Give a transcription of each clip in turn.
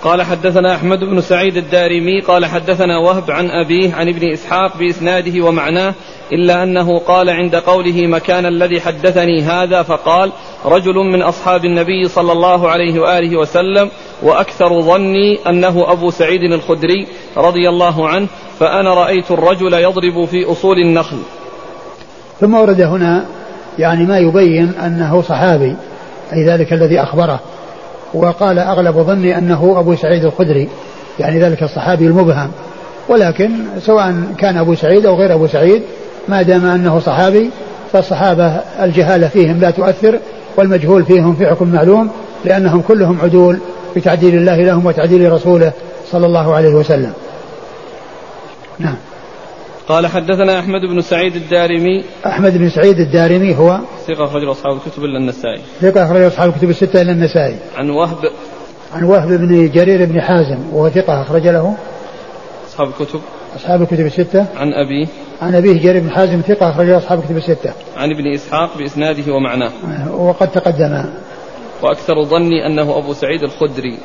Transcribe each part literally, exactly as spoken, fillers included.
قال حدثنا أحمد بن سعيد الدارمي قال حدثنا وهب عن أبيه عن ابن إسحاق بإسناده ومعناه إلا أنه قال عند قوله مكان الذي حدثني هذا فقال رجل من أصحاب النبي صلى الله عليه وآله وسلم وأكثر ظني أنه أبو سعيد الخدري رضي الله عنه فأنا رأيت الرجل يضرب في أصول النخل. ثم ورد هنا يعني ما يبين أنه صحابي أي ذلك الذي أخبره، وقال أغلب ظني أنه أبو سعيد الخدري يعني ذلك الصحابي المبهم، ولكن سواء كان أبو سعيد أو غير أبو سعيد ما دام أنه صحابي فالصحابة الجهالة فيهم لا تؤثر والمجهول فيهم في حكم معلوم لأنهم كلهم عدول بتعديل الله لهم وتعديل رسوله صلى الله عليه وسلم. نعم. قال حدثنا أحمد بن سعيد الدارمي. أحمد بن سعيد الدارمي هو ثقة أخرج أصحاب الكتب إلا النسائي. ثقة أخرج أصحاب الكتب الستة إلا النسائي. عن وهب عن وهب بن جرير بن حازم وهو ثقة أخرج له أصحاب الكتب أصحاب الكتب الستة. عن أبيه عن أبيه جرير بن حازم ثقة أخرج له أصحاب الكتب الستة. عن ابن إسحاق بإسناده ومعناه وقد تقدم. وأكثر ظني أنه أبو سعيد الخدري.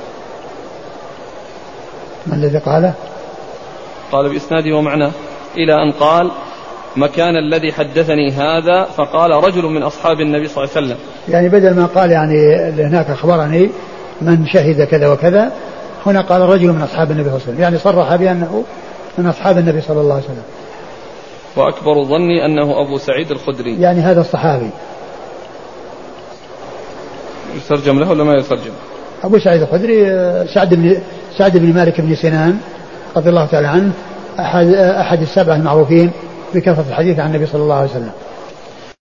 ما الذي قاله؟ قال بإسناده ومعناه إلى أن قال مكان الذي حدثني هذا فقال رجل من أصحاب النبي صلى الله عليه وسلم، يعني بدل ما قال يعني هناك أخبرني من شهد كذا وكذا هنا قال رجل من أصحاب النبي صلى الله عليه وسلم يعني صرح بأنه من أصحاب النبي صلى الله عليه وسلم. وأكبر ظني أنه أبو سعيد الخدري يعني هذا الصحابي. يترجم له ولا ما يترجم؟ أبو سعيد الخدري سعد بن سعد بن مالك بن سنان رضي الله تعالى عنه أحد أحد السبعة المعروفين بكثرة الحديث عن النبي صلى الله عليه وسلم.